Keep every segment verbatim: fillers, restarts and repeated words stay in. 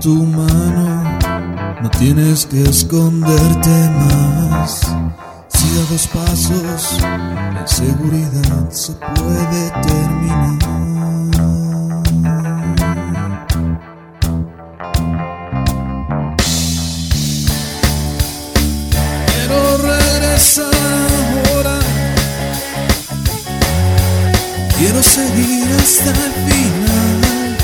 tu mano, no tienes que esconderte más. Si a dos pasos la inseguridad se puede terminar. Quiero regresar ahora, quiero seguir hasta el final.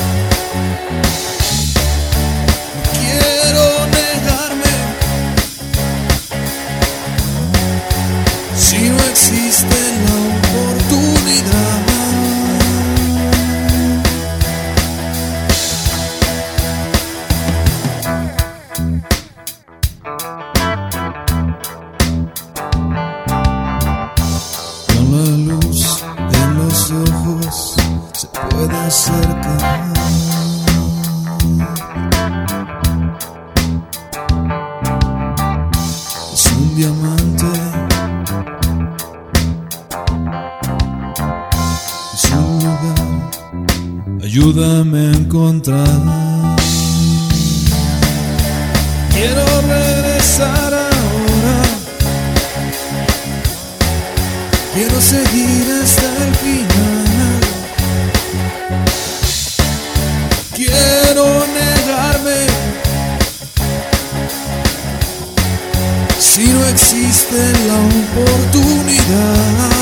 Si no existe la oportunidad, con la luz de los ojos se puede acercar. Es un diamante. Ayúdame a encontrar. Quiero regresar ahora, quiero seguir hasta el final. Quiero negarme si no existe la oportunidad.